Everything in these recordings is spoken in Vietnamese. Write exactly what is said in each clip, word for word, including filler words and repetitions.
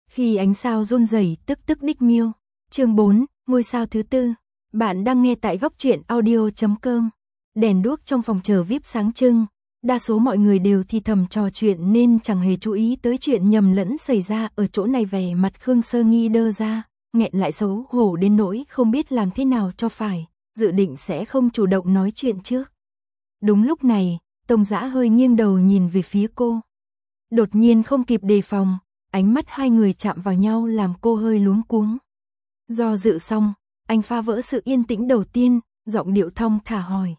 Khi ánh sao run rẩy tức tức đích miêu. Chương bốn, ngôi sao thứ tư. Bạn đang nghe tại góc truyện audio chấm com. Đèn đuốc trong phòng chờ vi ai pi sáng trưng, đa số mọi người đều thì thầm trò chuyện nên chẳng hề chú ý tới chuyện nhầm lẫn xảy ra ở chỗ này. Vẻ mặt Khương Sơ Nghi đơ ra, nghẹn lại xấu hổ đến nỗi không biết làm thế nào cho phải, dự định sẽ không chủ động nói chuyện trước. Đúng lúc này, Tông Dã hơi nghiêng đầu nhìn về phía cô. Đột nhiên không kịp đề phòng, ánh mắt hai người chạm vào nhau làm cô hơi luống cuống. Do dự xong, anh phá vỡ sự yên tĩnh đầu tiên, giọng điệu thong thả hỏi.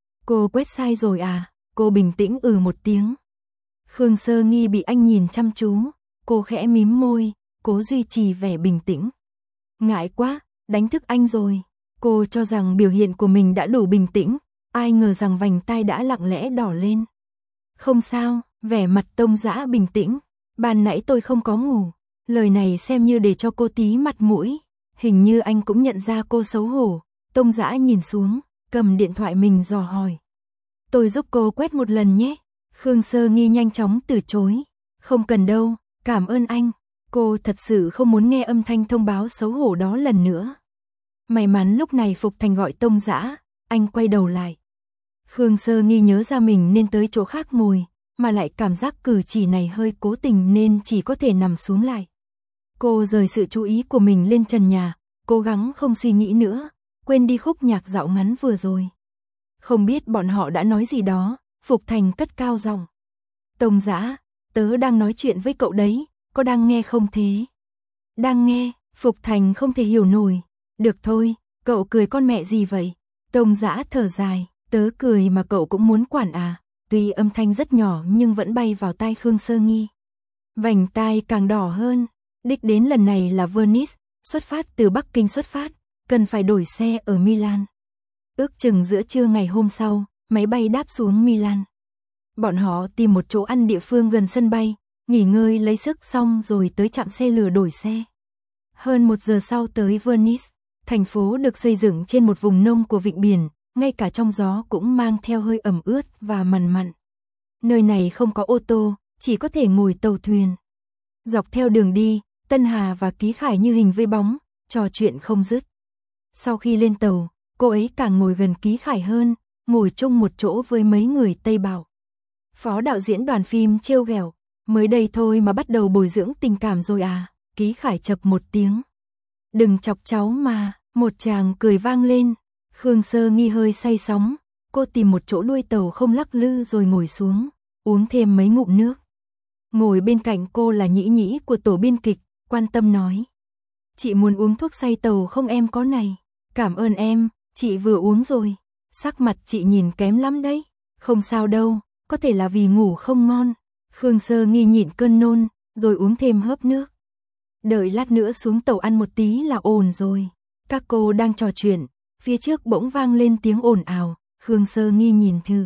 Cô quét sai rồi à? Cô bình tĩnh ừ một tiếng. Khương Sơ Nghi bị anh nhìn chăm chú, cô khẽ mím môi, cố duy trì vẻ bình tĩnh. Ngại quá, đánh thức anh rồi. Cô cho rằng biểu hiện của mình đã đủ bình tĩnh, ai ngờ rằng vành tai đã lặng lẽ đỏ lên. Không sao, vẻ mặt Tông Dã bình tĩnh. Ban nãy tôi không có ngủ. Lời này xem như để cho cô tí mặt mũi. Hình như anh cũng nhận ra cô xấu hổ. Tông Dã nhìn xuống, cầm điện thoại mình dò hỏi. Tôi giúp cô quét một lần nhé. Khương Sơ Nghi nhanh chóng từ chối. Không cần đâu, cảm ơn anh. Cô thật sự không muốn nghe âm thanh thông báo xấu hổ đó lần nữa. May mắn lúc này Phục Thành gọi Tông Dã, anh quay đầu lại. Khương Sơ Nghi nhớ ra mình nên tới chỗ khác ngồi, mà lại cảm giác cử chỉ này hơi cố tình nên chỉ có thể nằm xuống lại. Cô rời sự chú ý của mình lên trần nhà, cố gắng không suy nghĩ nữa, quên đi khúc nhạc dạo ngắn vừa rồi. Không biết bọn họ đã nói gì đó, Phục Thành cất cao giọng. Tông Dã, tớ đang nói chuyện với cậu đấy, có đang nghe không thế? Đang nghe, Phục Thành không thể hiểu nổi. Được thôi, cậu cười con mẹ gì vậy? Tông Dã thở dài, tớ cười mà cậu cũng muốn quản à? Tuy âm thanh rất nhỏ nhưng vẫn bay vào tai Khương Sơ Nghi. Vành tai càng đỏ hơn, đích đến lần này là Venice, xuất phát từ Bắc Kinh xuất phát, cần phải đổi xe ở Milan. Ước chừng giữa trưa ngày hôm sau, máy bay đáp xuống Milan. Bọn họ tìm một chỗ ăn địa phương gần sân bay, nghỉ ngơi lấy sức xong rồi tới trạm xe lửa đổi xe. Hơn một giờ sau tới Venice, thành phố được xây dựng trên một vùng nông của vịnh biển, ngay cả trong gió cũng mang theo hơi ẩm ướt và mằn mặn. Nơi này không có ô tô, chỉ có thể ngồi tàu thuyền. Dọc theo đường đi, Tân Hà và Ký Khải như hình với bóng, trò chuyện không dứt. Sau khi lên tàu, cô ấy càng ngồi gần Ký Khải hơn, ngồi chung một chỗ với mấy người Tây Bảo. Phó đạo diễn đoàn phim trêu ghẹo, mới đây thôi mà bắt đầu bồi dưỡng tình cảm rồi à? Ký Khải chập một tiếng. Đừng chọc cháu mà, một chàng cười vang lên. Khương Sơ Nghi hơi say sóng, cô tìm một chỗ đuôi tàu không lắc lư rồi ngồi xuống, uống thêm mấy ngụm nước. Ngồi bên cạnh cô là Nhĩ Nhĩ của tổ biên kịch, quan tâm nói. Chị muốn uống thuốc say tàu không em có này? Cảm ơn em, chị vừa uống rồi. Sắc mặt chị nhìn kém lắm đấy. Không sao đâu, có thể là vì ngủ không ngon. Khương Sơ Nghi nhịn cơn nôn, rồi uống thêm hớp nước. Đợi lát nữa xuống tàu ăn một tí là ổn rồi. Các cô đang trò chuyện, phía trước bỗng vang lên tiếng ồn ào. Khương Sơ Nghi nhìn thử.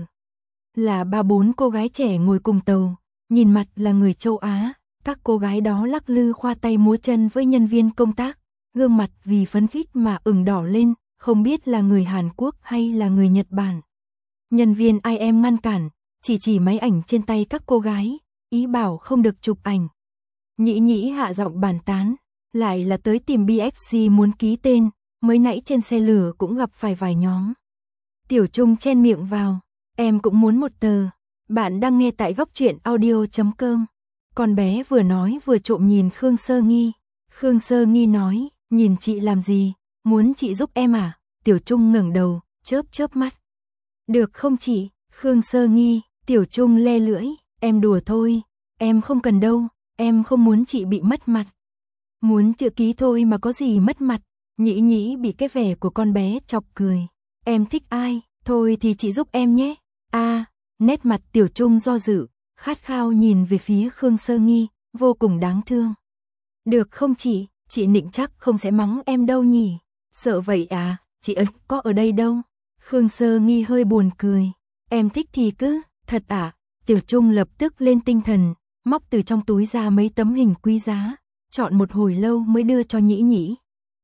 Là ba bốn cô gái trẻ ngồi cùng tàu, nhìn mặt là người châu Á. Các cô gái đó lắc lư khoa tay múa chân với nhân viên công tác, gương mặt vì phấn khích mà ửng đỏ lên, không biết là người Hàn Quốc hay là người Nhật Bản. Nhân viên i em ngăn cản, chỉ chỉ máy ảnh trên tay các cô gái, ý bảo không được chụp ảnh. Nhĩ Nhĩ hạ giọng bàn tán, lại là tới tìm bê ép xê muốn ký tên, mới nãy trên xe lửa cũng gặp phải vài nhóm. Tiểu Trung chen miệng vào, em cũng muốn một tờ. Bạn đang nghe tại góc truyện audio chấm com. Con bé vừa nói vừa trộm nhìn Khương Sơ Nghi. Khương Sơ Nghi nói, nhìn chị làm gì, muốn chị giúp em à? Tiểu Trung ngẩng đầu, chớp chớp mắt. Được không chị? Khương Sơ Nghi, Tiểu Trung le lưỡi, em đùa thôi, em không cần đâu, em không muốn chị bị mất mặt. Muốn chữ ký thôi mà có gì mất mặt. Nhĩ Nhĩ bị cái vẻ của con bé chọc cười. Em thích ai, thôi thì chị giúp em nhé. A, à, nét mặt Tiểu Trung do dự, khát khao nhìn về phía Khương Sơ Nghi, vô cùng đáng thương. Được không chị, chị nịnh chắc không sẽ mắng em đâu nhỉ. Sợ vậy à, chị ấy có ở đây đâu. Khương Sơ Nghi hơi buồn cười. Em thích thì cứ, thật à? Tiểu Trung lập tức lên tinh thần, móc từ trong túi ra mấy tấm hình quý giá, chọn một hồi lâu mới đưa cho Nhĩ Nhĩ.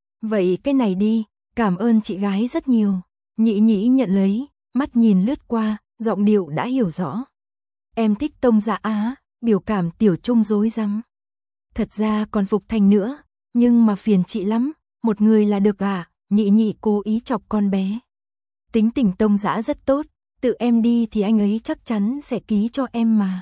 Vậy cái này đi, cảm ơn chị gái rất nhiều. Nhĩ Nhĩ nhận lấy, mắt nhìn lướt qua, giọng điệu đã hiểu rõ. Em thích Tông Dã Á, biểu cảm Tiểu Trung rối rắm. Thật ra còn Phục Thành nữa, nhưng mà phiền chị lắm, một người là được à, Nhị Nhị cố ý chọc con bé. Tính tình Tông Dã rất tốt, tự em đi thì anh ấy chắc chắn sẽ ký cho em mà.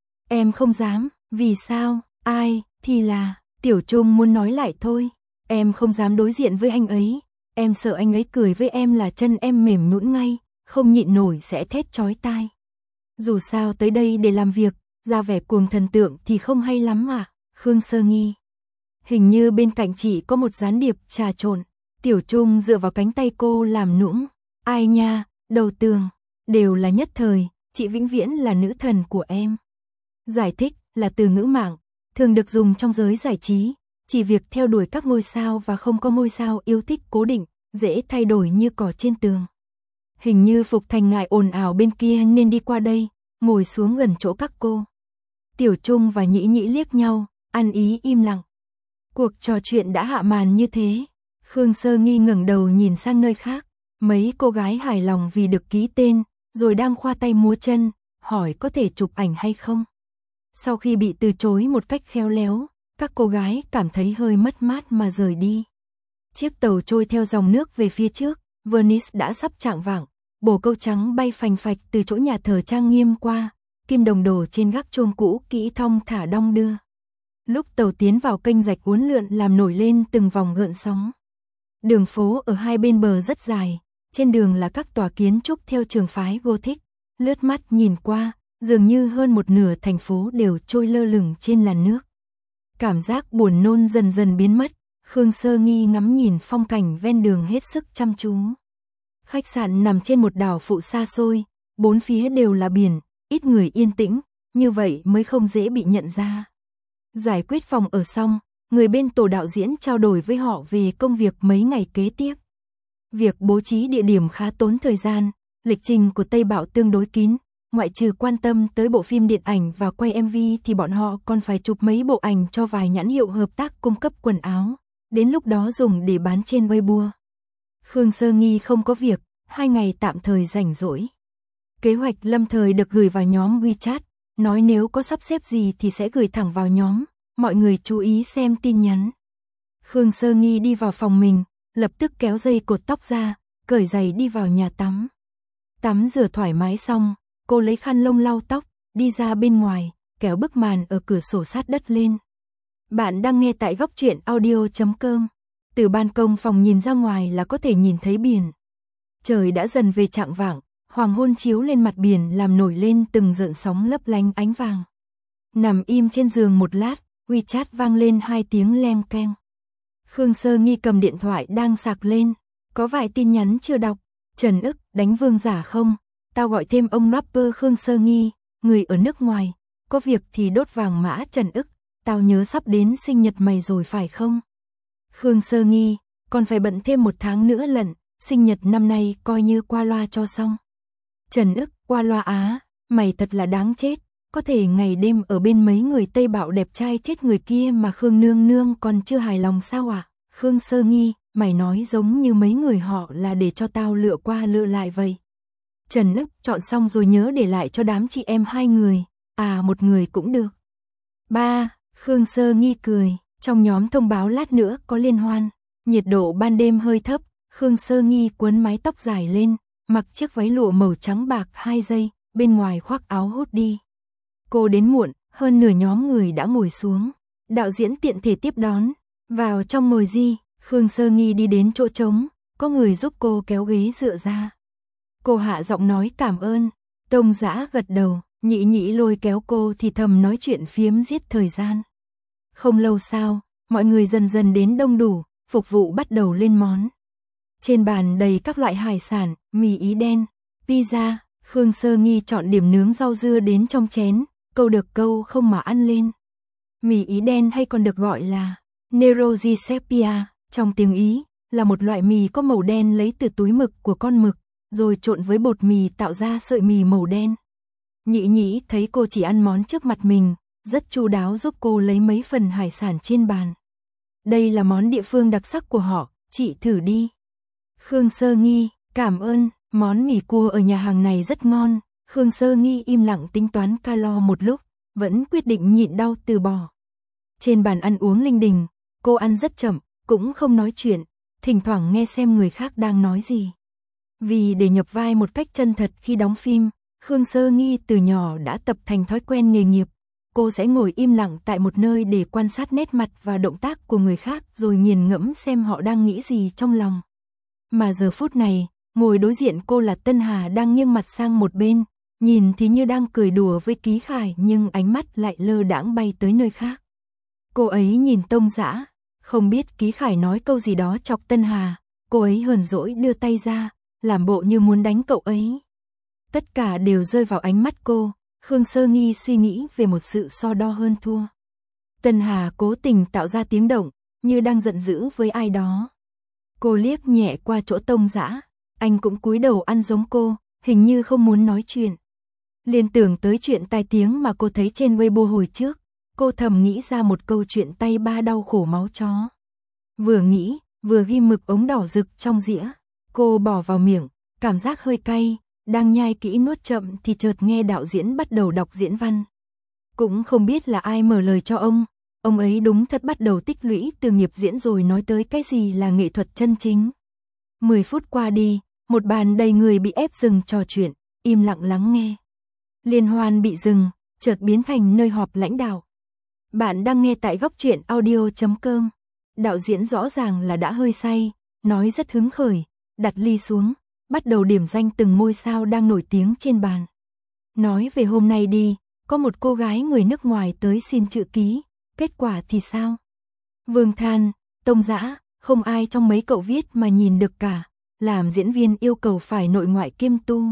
Em không dám, vì sao, ai, thì là, Tiểu Trung muốn nói lại thôi, em không dám đối diện với anh ấy, em sợ anh ấy cười với em là chân em mềm nhũn ngay, không nhịn nổi sẽ thét chói tai. Dù sao tới đây để làm việc, ra vẻ cuồng thần tượng thì không hay lắm à, Khương Sơ Nghi. Hình như bên cạnh chị có một gián điệp trà trộn, Tiểu Trung dựa vào cánh tay cô làm nũng, ai nha, đầu tường, đều là nhất thời, chị vĩnh viễn là nữ thần của em. Giải thích là từ ngữ mạng, thường được dùng trong giới giải trí, chỉ việc theo đuổi các ngôi sao và không có ngôi sao yêu thích cố định, dễ thay đổi như cỏ trên tường. Hình như Phục Thành ngại ồn ào bên kia nên đi qua đây, ngồi xuống gần chỗ các cô. Tiểu Trung và Nhĩ Nhĩ liếc nhau, ăn ý im lặng. Cuộc trò chuyện đã hạ màn như thế. Khương Sơ Nghi ngẩng đầu nhìn sang nơi khác, mấy cô gái hài lòng vì được ký tên, rồi đang khoa tay múa chân, hỏi có thể chụp ảnh hay không. Sau khi bị từ chối một cách khéo léo, các cô gái cảm thấy hơi mất mát mà rời đi. Chiếc tàu trôi theo dòng nước về phía trước, Venice đã sắp chạng vạng, bồ câu trắng bay phành phạch từ chỗ nhà thờ trang nghiêm qua, kim đồng đồ trên gác chuông cũ kỹ thong thả đong đưa. Lúc tàu tiến vào kênh rạch uốn lượn làm nổi lên từng vòng gợn sóng. Đường phố ở hai bên bờ rất dài, trên đường là các tòa kiến trúc theo trường phái Gothic, lướt mắt nhìn qua, dường như hơn một nửa thành phố đều trôi lơ lửng trên làn nước. Cảm giác buồn nôn dần dần biến mất, Khương Sơ Nghi ngắm nhìn phong cảnh ven đường hết sức chăm chú. Khách sạn nằm trên một đảo phụ xa xôi, bốn phía đều là biển, ít người yên tĩnh, như vậy mới không dễ bị nhận ra. Giải quyết phòng ở xong, người bên tổ đạo diễn trao đổi với họ về công việc mấy ngày kế tiếp. Việc bố trí địa điểm khá tốn thời gian, lịch trình của Tây Bảo tương đối kín, ngoại trừ quan tâm tới bộ phim điện ảnh và quay em vê thì bọn họ còn phải chụp mấy bộ ảnh cho vài nhãn hiệu hợp tác cung cấp quần áo, đến lúc đó dùng để bán trên Weibo. Khương Sơ Nghi không có việc, hai ngày tạm thời rảnh rỗi. Kế hoạch lâm thời được gửi vào nhóm WeChat, nói nếu có sắp xếp gì thì sẽ gửi thẳng vào nhóm, mọi người chú ý xem tin nhắn. Khương Sơ Nghi đi vào phòng mình, lập tức kéo dây cột tóc ra, cởi giày đi vào nhà tắm. Tắm rửa thoải mái xong, cô lấy khăn lông lau tóc, đi ra bên ngoài, kéo bức màn ở cửa sổ sát đất lên. Bạn đang nghe tại góc truyện audio chấm com. Từ ban công phòng nhìn ra ngoài là có thể nhìn thấy biển. Trời đã dần về chạng vạng, hoàng hôn chiếu lên mặt biển làm nổi lên từng gợn sóng lấp lánh ánh vàng. Nằm im trên giường một lát, WeChat vang lên hai tiếng leng keng. Khương Sơ Nghi cầm điện thoại đang sạc lên, có vài tin nhắn chưa đọc. Trần Ức, đánh vương giả không? Tao gọi thêm ông rapper Khương Sơ Nghi, người ở nước ngoài, có việc thì đốt vàng mã Trần Ức, tao nhớ sắp đến sinh nhật mày rồi phải không? Khương Sơ Nghi, còn phải bận thêm một tháng nữa lận, sinh nhật năm nay coi như qua loa cho xong. Trần Ức, qua loa á, mày thật là đáng chết, có thể ngày đêm ở bên mấy người Tây Bạo đẹp trai chết người kia mà Khương Nương Nương còn chưa hài lòng sao à? Khương Sơ Nghi, mày nói giống như mấy người họ là để cho tao lựa qua lựa lại vậy. Trần Ức, chọn xong rồi nhớ để lại cho đám chị em hai người, à một người cũng được. Ba, Khương Sơ Nghi cười, trong nhóm thông báo lát nữa có liên hoan, nhiệt độ ban đêm hơi thấp, Khương Sơ Nghi quấn mái tóc dài lên, mặc chiếc váy lụa màu trắng bạc hai dây, bên ngoài khoác áo hoodie. Cô đến muộn, hơn nửa nhóm người đã ngồi xuống, đạo diễn tiện thể tiếp đón, vào trong ngồi gì, Khương Sơ Nghi đi đến chỗ trống, có người giúp cô kéo ghế dựa ra. Cô hạ giọng nói cảm ơn, Tông Dã gật đầu, Nhĩ Nhĩ lôi kéo cô thì thầm nói chuyện phiếm giết thời gian. Không lâu sau, mọi người dần dần đến đông đủ, phục vụ bắt đầu lên món. Trên bàn đầy các loại hải sản, mì ý đen, pizza, Khương Sơ Nghi chọn điểm nướng rau dưa đến trong chén, câu được câu không mà ăn lên. Mì ý đen hay còn được gọi là Nerogi sepia, trong tiếng Ý, là một loại mì có màu đen lấy từ túi mực của con mực, rồi trộn với bột mì tạo ra sợi mì màu đen. Nhĩ Nhĩ thấy cô chỉ ăn món trước mặt mình, rất chu đáo giúp cô lấy mấy phần hải sản trên bàn. Đây là món địa phương đặc sắc của họ, chị thử đi. Khương Sơ Nghi, cảm ơn, món mì cua ở nhà hàng này rất ngon. Khương Sơ Nghi im lặng tính toán calo một lúc, vẫn quyết định nhịn đau từ bỏ. Trên bàn ăn uống linh đình, cô ăn rất chậm, cũng không nói chuyện, thỉnh thoảng nghe xem người khác đang nói gì. Vì để nhập vai một cách chân thật khi đóng phim, Khương Sơ Nghi từ nhỏ đã tập thành thói quen nghề nghiệp. Cô sẽ ngồi im lặng tại một nơi để quan sát nét mặt và động tác của người khác rồi nghiền ngẫm xem họ đang nghĩ gì trong lòng. Mà giờ phút này, ngồi đối diện cô là Tân Hà đang nghiêng mặt sang một bên, nhìn thì như đang cười đùa với Ký Khải nhưng ánh mắt lại lơ đãng bay tới nơi khác. Cô ấy nhìn Tông Dã, không biết Ký Khải nói câu gì đó chọc Tân Hà, cô ấy hờn dỗi đưa tay ra, làm bộ như muốn đánh cậu ấy. Tất cả đều rơi vào ánh mắt cô, Khương Sơ Nghi suy nghĩ về một sự so đo hơn thua. Tân Hà cố tình tạo ra tiếng động, như đang giận dữ với ai đó. Cô liếc nhẹ qua chỗ Tông Dã, anh cũng cúi đầu ăn giống cô, hình như không muốn nói chuyện. Liên tưởng tới chuyện tai tiếng mà cô thấy trên Weibo hồi trước, cô thầm nghĩ ra một câu chuyện tay ba đau khổ máu chó. Vừa nghĩ, vừa ghi mực ống đỏ rực trong dĩa, cô bỏ vào miệng, cảm giác hơi cay, đang nhai kỹ nuốt chậm thì chợt nghe đạo diễn bắt đầu đọc diễn văn. Cũng không biết là ai mở lời cho ông, ông ấy đúng thật bắt đầu tích lũy từ nghiệp diễn rồi nói tới cái gì là nghệ thuật chân chính. Mười phút qua đi, một bàn đầy người bị ép dừng trò chuyện, im lặng lắng nghe. Liên hoan bị dừng, chợt biến thành nơi họp lãnh đạo. Bạn đang nghe tại góc truyện audio chấm com. Đạo diễn rõ ràng là đã hơi say, nói rất hứng khởi, đặt ly xuống, bắt đầu điểm danh từng ngôi sao đang nổi tiếng trên bàn. Nói về hôm nay đi, có một cô gái người nước ngoài tới xin chữ ký, kết quả thì sao? Vương Than, Tông Dã, không ai trong mấy cậu viết mà nhìn được cả, làm diễn viên yêu cầu phải nội ngoại kiêm tu.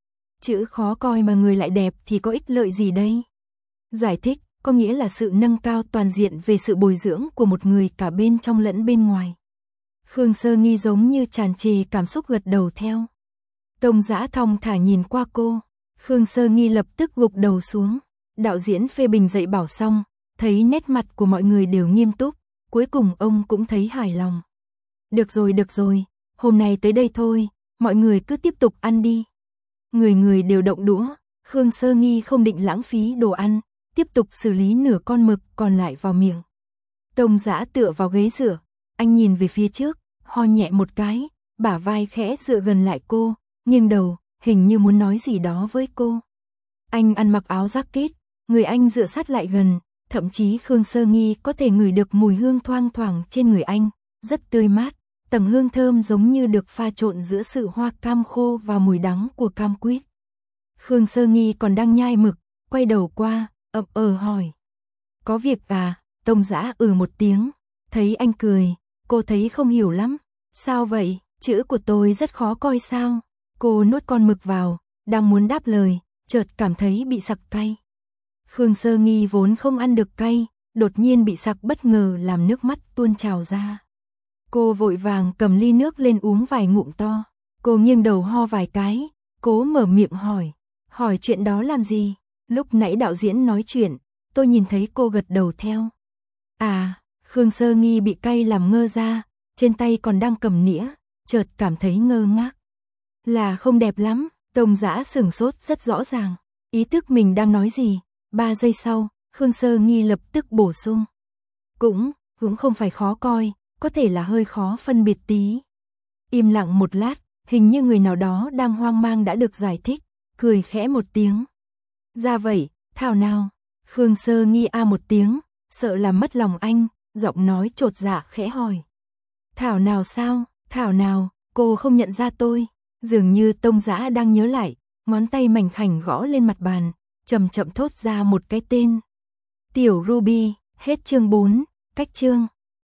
Chữ khó coi mà người lại đẹp thì có ích lợi gì đây? Giải thích, có nghĩa là sự nâng cao toàn diện về sự bồi dưỡng của một người cả bên trong lẫn bên ngoài. Khương Sơ Nghi giống như tràn trề cảm xúc gật đầu theo. Tông Dã thong thả nhìn qua cô, Khương Sơ Nghi lập tức gục đầu xuống. Đạo diễn phê bình dạy bảo xong, thấy nét mặt của mọi người đều nghiêm túc, cuối cùng ông cũng thấy hài lòng. Được rồi được rồi, hôm nay tới đây thôi, mọi người cứ tiếp tục ăn đi. Người người đều động đũa, Khương Sơ Nghi không định lãng phí đồ ăn, tiếp tục xử lý nửa con mực còn lại vào miệng. Tông Dã tựa vào ghế dựa, anh nhìn về phía trước, ho nhẹ một cái, bả vai khẽ dựa gần lại cô, nghiêng đầu, hình như muốn nói gì đó với cô. Anh ăn mặc áo jacket, người anh dựa sát lại gần, thậm chí Khương Sơ Nghi có thể ngửi được mùi hương thoang thoảng trên người anh, rất tươi mát, tầng hương thơm giống như được pha trộn giữa sự hoa cam khô và mùi đắng của cam quýt. Khương Sơ Nghi còn đang nhai mực, quay đầu qua, ậm ờ hỏi. Có việc à? Tông Dã ừ một tiếng, thấy anh cười, cô thấy không hiểu lắm. Sao vậy, chữ của tôi rất khó coi sao? Cô nuốt con mực vào, đang muốn đáp lời, chợt cảm thấy bị sặc cay. Khương Sơ Nghi vốn không ăn được cay, đột nhiên bị sặc bất ngờ làm nước mắt tuôn trào ra. Cô vội vàng cầm ly nước lên uống vài ngụm to, cô nghiêng đầu ho vài cái, cố mở miệng hỏi, hỏi chuyện đó làm gì? Lúc nãy đạo diễn nói chuyện, tôi nhìn thấy cô gật đầu theo. À, Khương Sơ Nghi bị cay làm ngơ ra, trên tay còn đang cầm nĩa, chợt cảm thấy ngơ ngác. Là không đẹp lắm, Tông Dã sửng sốt rất rõ ràng, ý thức mình đang nói gì. Ba giây sau, Khương Sơ Nghi lập tức bổ sung. Cũng, cũng không phải khó coi, có thể là hơi khó phân biệt tí. Im lặng một lát, hình như người nào đó đang hoang mang đã được giải thích, cười khẽ một tiếng. Ra vậy, thảo nào? Khương Sơ Nghi a một tiếng, sợ làm mất lòng anh, giọng nói chột dạ khẽ hỏi. Thảo nào sao? Thảo nào? Cô không nhận ra tôi. Dường như Tông Dã đang nhớ lại, ngón tay mảnh khảnh gõ lên mặt bàn, chậm chậm thốt ra một cái tên. Tiểu Ruby, hết chương bốn, cách chương.